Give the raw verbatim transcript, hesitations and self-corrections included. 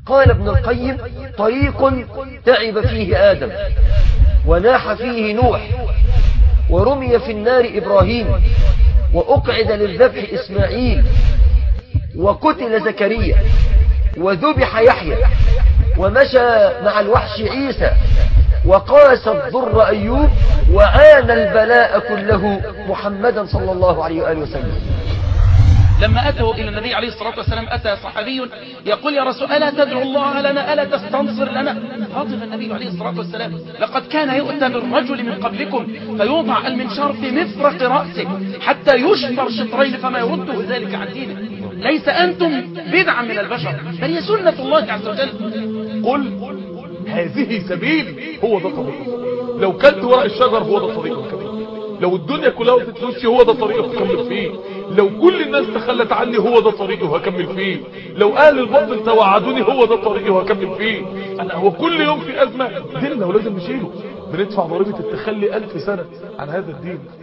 قال ابن القيم: طريق تعب فيه آدم، وناح فيه نوح، ورمي في النار إبراهيم، وأقعد للذبح إسماعيل، وقتل زكريا، وذبح يحيى، ومشى مع الوحش عيسى، وقاس الضر أيوب، وعانى البلاء كله محمدا صلى الله عليه وآله وسلم. لما أتوا إلى النبي عليه الصلاة والسلام أتى صحابي يقول: يا رسول ألا تدعو الله لنا، ألا تستنصر لنا؟ غضب النبي عليه الصلاة والسلام: لقد كان يؤتى بالرجل من قبلكم فيوضع المنشار في مفرق رأسه حتى يشفر شطرين فما يرده ذلك عن دينه. ليس أنتم بدعا من البشر، بل هي سنة الله عز وجل. قل هذه سبيلي، هو ده طريقي. لو كنت ورق الشجر هو ده طريقه الكبير. لو الدنيا كلها وقفت في وشي هو ده طريقي هكمل فيه. لو كل الناس تخلت عني هو ده طريقي وهكمل فيه. لو اهل الباطل توعدوني هو ده طريقي وهكمل فيه. انا هو كل يوم في ازمه ديننا ولازم نشيله. بندفع ضريبه التخلي ألف سنه عن هذا الدين.